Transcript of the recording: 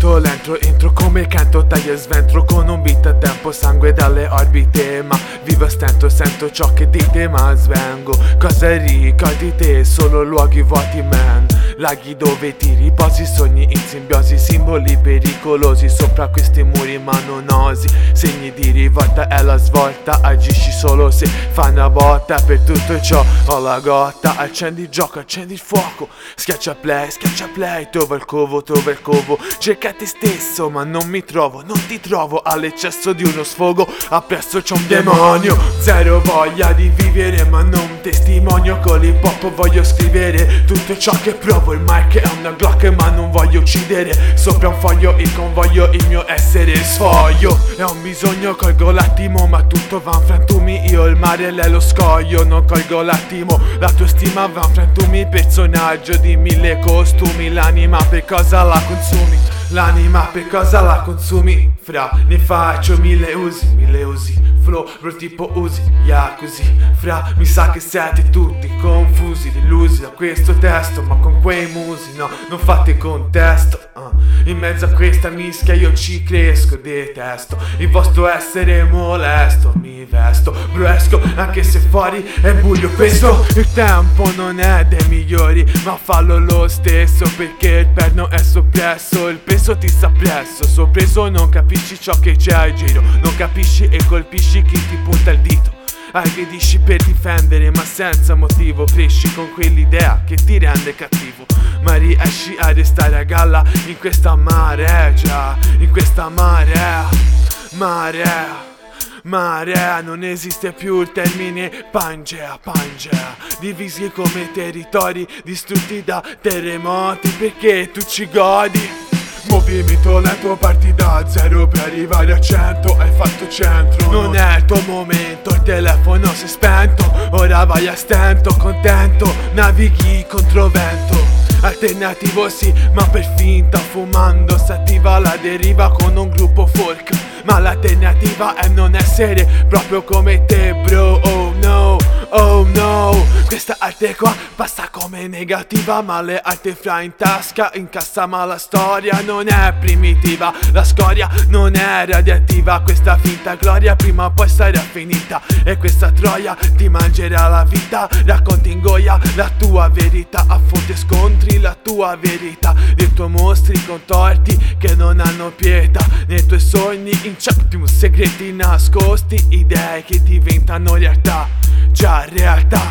movimento lento, entro come canto, taglio e sventro con un beat a tempo, sangue dalle orbite. Ma vivo a stento, sento ciò che dite ma svengo. Cosa ricordi te? Solo luoghi vuoti, man. Laghi dove ti riposi, sogni in simbiosi, simboli pericolosi sopra questi muri ma non osi. Segni di rivolta è la svolta, agisci solo se fai una botta. Per tutto ciò ho la gotta, accendi il gioco, accendi il fuoco. Schiaccia play, trova il covo, cerca te stesso ma non mi trovo, non ti trovo. All'eccesso di uno sfogo, appresso c'è un demonio. Zero voglia di vivere ma non testimonio, con l'hip hop voglio scrivere tutto ciò che provo. Il mic è una Glock ma non voglio uccidere, sopra un foglio il convoglio, il mio essere sfoglio. È un bisogno, colgo l'attimo ma tutto va in frantumi. Io il mare, lei lo scoglio, non colgo l'attimo. La tua stima va in frantumi, personaggio di 1000 costumi. L'anima per cosa la consumi? L'anima per cosa la consumi? Fra, ne faccio 1000 usi, flow, bro tipo usi, così. Fra, mi sa che siete tutti confusi, delusi da questo testo, ma con quei musi, no, non fate contesto. In mezzo a questa mischia io ci cresco, detesto il vostro essere molesto. Mi vesto, bro, esco anche se fuori è buio pesto. Il tempo non è dei migliori, ma fallo lo stesso, perché il perno è soppresso. Il peso ti sta presso, sorpreso non capisci ciò che c'è al giro. Non capisci e colpisci chi ti punta il dito. Aggredisci per difendere ma senza motivo. Cresci con quell'idea che ti rende cattivo, ma riesci a restare a galla in questa marea, già, in questa marea. Non esiste più il termine Pangea. Divisi come territori distrutti da terremoti, perché tu ci godi. Movimento lento, parti da 0 per arrivare a 100. Hai fatto centro, non è il tuo momento, il telefono si è spento. Ora vai a stento, contento, navighi contro vento. Alternativo sì, ma per finta, fumando si attiva la deriva con un gruppo folk. Ma l'alternativa è non essere proprio come te, bro. Oh no, questa arte qua passa come negativa, ma le arte fra in tasca incassa. Ma la storia non è primitiva, la scoria non è radioattiva. Questa finta gloria prima o poi sarà finita, e questa troia ti mangerà la vita. Racconti in goia la tua verità, a fonte scontri la tua verità. Dei tuoi mostri contorti che non hanno pietà, nei tuoi sogni inceppi segreti nascosti, idee che diventano realtà. Già realtà,